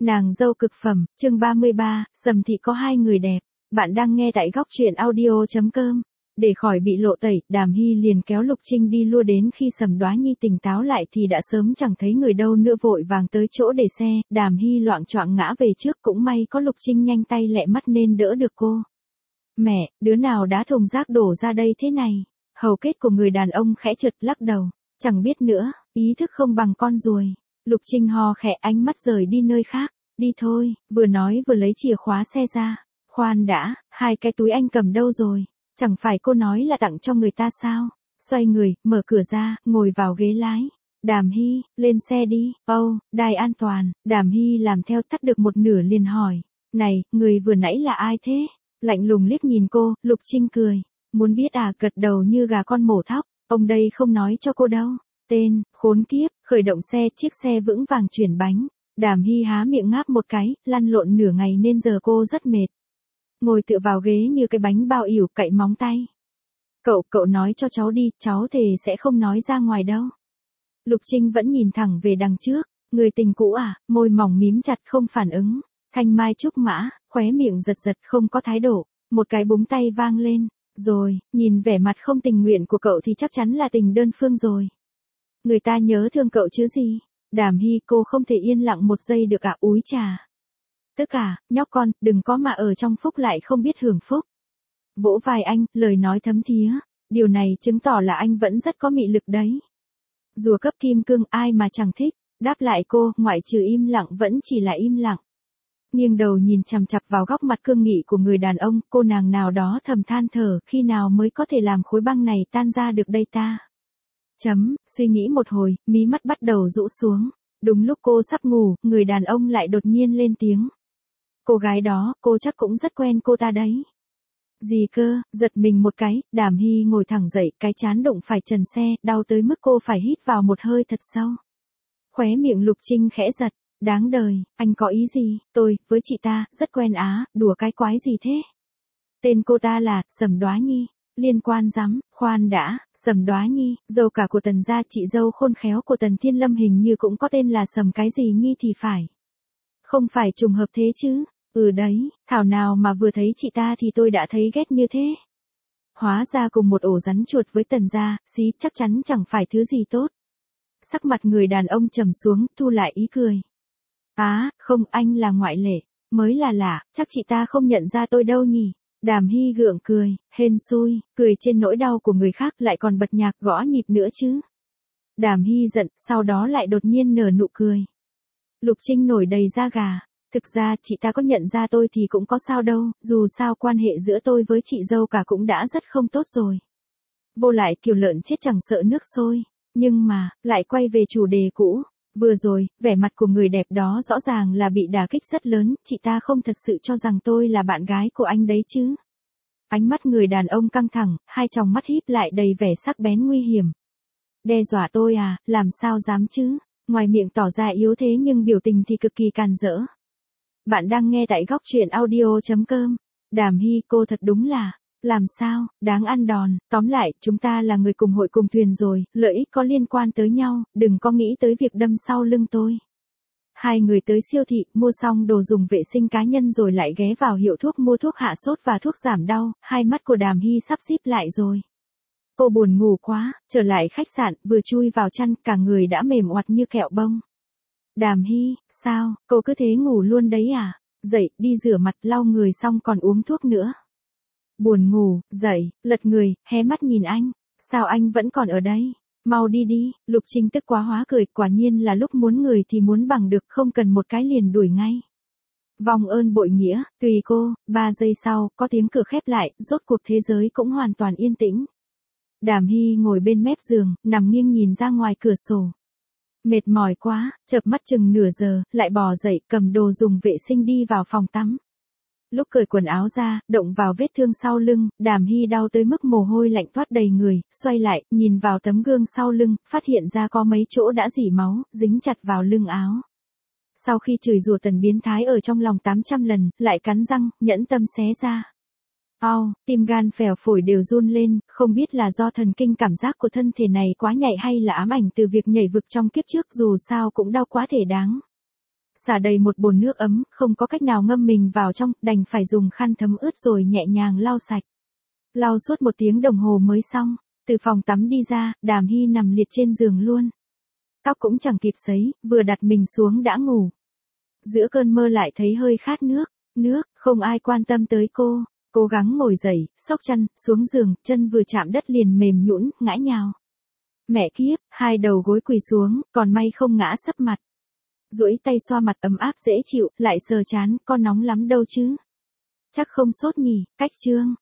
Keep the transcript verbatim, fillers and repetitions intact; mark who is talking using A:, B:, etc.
A: Nàng dâu cực phẩm, chương ba mươi ba, Sầm Thị có hai người đẹp. Bạn đang nghe tại góc truyện audio chấm com. Để khỏi bị lộ tẩy, Đàm Hy liền kéo Lục Trinh đi lua đến khi Sầm Đoá Nhi tỉnh táo lại thì đã sớm chẳng thấy người đâu nữa, vội vàng tới chỗ để xe. Đàm Hy loạng choạng ngã về trước, cũng may có Lục Trinh nhanh tay lẹ mắt nên đỡ được cô. Mẹ, đứa nào đá thùng rác đổ ra đây thế này? Hầu kết của người đàn ông khẽ trượt lắc đầu. Chẳng biết nữa, ý thức không bằng con ruồi. Lục Trinh ho khẽ, ánh mắt rời đi nơi khác. Đi thôi, vừa nói vừa lấy chìa khóa xe ra. Khoan đã, hai cái túi anh cầm đâu rồi? Chẳng phải cô nói là tặng cho người ta sao? Xoay người, mở cửa ra, ngồi vào ghế lái. Đàm Hy, lên xe đi. Âu, oh, đai an toàn. Đàm Hy làm theo, tắt được một nửa liền hỏi. Này, người vừa nãy là ai thế? Lạnh lùng liếc nhìn cô, Lục Trinh cười. Muốn biết à, gật đầu như gà con mổ thóc. Ông đây không nói cho cô đâu. Tên, khốn kiếp, khởi động xe, chiếc xe vững vàng chuyển bánh. Đàm Hy há miệng ngáp một cái, lăn lộn nửa ngày nên giờ cô rất mệt. Ngồi tựa vào ghế như cái bánh bao ỉu, cậy móng tay. Cậu, cậu nói cho cháu đi, cháu thề sẽ không nói ra ngoài đâu. Lục Trinh vẫn nhìn thẳng về đằng trước. Người tình cũ à, môi mỏng mím chặt không phản ứng. Thanh mai trúc mã, khóe miệng giật giật không có thái độ. Một cái búng tay vang lên. Rồi, nhìn vẻ mặt không tình nguyện của cậu thì chắc chắn là tình đơn phương rồi. Người ta nhớ thương cậu chứ gì. Đàm Hy, cô không thể yên lặng một giây được ạ, úi trà. Tức à, nhóc con, đừng có mà ở trong phúc lại không biết hưởng phúc. Vỗ vai anh, lời nói thấm thía. Điều này chứng tỏ là anh vẫn rất có mị lực đấy. Rùa cấp kim cương ai mà chẳng thích. Đáp lại cô, ngoại trừ im lặng vẫn chỉ là im lặng. Nghiêng đầu nhìn chằm chằm vào góc mặt cương nghị của người đàn ông, cô nàng nào đó thầm than thở, khi nào mới có thể làm khối băng này tan ra được đây ta. Chấm, suy nghĩ một hồi, mí mắt bắt đầu rũ xuống. Đúng lúc cô sắp ngủ, người đàn ông lại đột nhiên lên tiếng. Cô gái đó, cô chắc cũng rất quen cô ta đấy. Gì cơ, giật mình một cái, Đàm Hy ngồi thẳng dậy, cái trán đụng phải trần xe, đau tới mức cô phải hít vào một hơi thật sâu. Khóe miệng Lục Trinh khẽ giật. Đáng đời, anh có ý gì? Tôi, với chị ta, rất quen á, đùa cái quái gì thế? Tên cô ta là, Sầm Đoá Nhi. Liên quan rắm, khoan đã, Sầm Đoá Nhi, dâu cả của Tần gia, chị dâu khôn khéo của Tần Thiên Lâm hình như cũng có tên là Sầm cái gì Nhi thì phải. Không phải trùng hợp thế chứ? Ừ đấy, thảo nào mà vừa thấy chị ta thì tôi đã thấy ghét như thế. Hóa ra cùng một ổ rắn chuột với Tần gia, xí chắc chắn chẳng phải thứ gì tốt. Sắc mặt người đàn ông trầm xuống, thu lại ý cười. Á, à, không, anh là ngoại lệ, mới là lạ, chắc chị ta không nhận ra tôi đâu nhỉ. Đàm Hy gượng cười, hên xui, cười trên nỗi đau của người khác lại còn bật nhạc gõ nhịp nữa chứ. Đàm Hy giận, sau đó lại đột nhiên nở nụ cười. Lục Trinh nổi đầy da gà, thực ra chị ta có nhận ra tôi thì cũng có sao đâu, dù sao quan hệ giữa tôi với chị dâu cả cũng đã rất không tốt rồi. Vô lại kiểu lợn chết chẳng sợ nước sôi, nhưng mà, lại quay về chủ đề cũ. Vừa rồi, vẻ mặt của người đẹp đó rõ ràng là bị đả kích rất lớn, chị ta không thật sự cho rằng tôi là bạn gái của anh đấy chứ. Ánh mắt người đàn ông căng thẳng, hai tròng mắt híp lại đầy vẻ sắc bén nguy hiểm. Đe dọa tôi à, làm sao dám chứ, ngoài miệng tỏ ra yếu thế nhưng biểu tình thì cực kỳ càn rỡ. Bạn đang nghe tại góc truyện audio chấm com. Đàm Hy, cô thật đúng là... Làm sao, đáng ăn đòn, tóm lại, chúng ta là người cùng hội cùng thuyền rồi, lợi ích có liên quan tới nhau, đừng có nghĩ tới việc đâm sau lưng tôi. Hai người tới siêu thị, mua xong đồ dùng vệ sinh cá nhân rồi lại ghé vào hiệu thuốc mua thuốc hạ sốt và thuốc giảm đau, hai mắt của Đàm Hy sắp díp lại rồi. Cô buồn ngủ quá, trở lại khách sạn, vừa chui vào chăn, cả người đã mềm oặt như kẹo bông. Đàm Hy, sao, cô cứ thế ngủ luôn đấy à? Dậy, đi rửa mặt, lau người xong còn uống thuốc nữa. Buồn ngủ, dậy, lật người, hé mắt nhìn anh. Sao anh vẫn còn ở đây? Mau đi đi, Lục Trinh tức quá hóa cười, quả nhiên là lúc muốn người thì muốn bằng được, không cần một cái liền đuổi ngay. Vòng ơn bội nghĩa, tùy cô, ba giây sau, có tiếng cửa khép lại, rốt cuộc thế giới cũng hoàn toàn yên tĩnh. Đàm Hy ngồi bên mép giường, nằm nghiêng nhìn ra ngoài cửa sổ. Mệt mỏi quá, chợp mắt chừng nửa giờ, lại bò dậy, cầm đồ dùng vệ sinh đi vào phòng tắm. Lúc cởi quần áo ra, động vào vết thương sau lưng, Đàm Hy đau tới mức mồ hôi lạnh toát đầy người, xoay lại, nhìn vào tấm gương sau lưng, phát hiện ra có mấy chỗ đã rỉ máu, dính chặt vào lưng áo. Sau khi chửi rủa Tần biến thái ở trong lòng tám trăm lần, lại cắn răng, nhẫn tâm xé ra. Au, tim gan phèo phổi đều run lên, không biết là do thần kinh cảm giác của thân thể này quá nhạy hay là ám ảnh từ việc nhảy vực trong kiếp trước, dù sao cũng đau quá thể đáng. Xả đầy một bồn nước ấm, không có cách nào ngâm mình vào trong, đành phải dùng khăn thấm ướt rồi nhẹ nhàng lau sạch. Lau suốt một tiếng đồng hồ mới xong, từ phòng tắm đi ra, Đàm Hy nằm liệt trên giường luôn. Tóc cũng chẳng kịp sấy, vừa đặt mình xuống đã ngủ. Giữa cơn mơ lại thấy hơi khát nước, nước, không ai quan tâm tới cô. Cố gắng ngồi dậy, xốc chăn, xuống giường, chân vừa chạm đất liền mềm nhũn, ngã nhào. Mẹ kiếp, hai đầu gối quỳ xuống, còn may không ngã sấp mặt. Duỗi tay xoa mặt ấm áp dễ chịu, lại sờ chán, con nóng lắm đâu chứ. Chắc không sốt nhỉ, cách trương.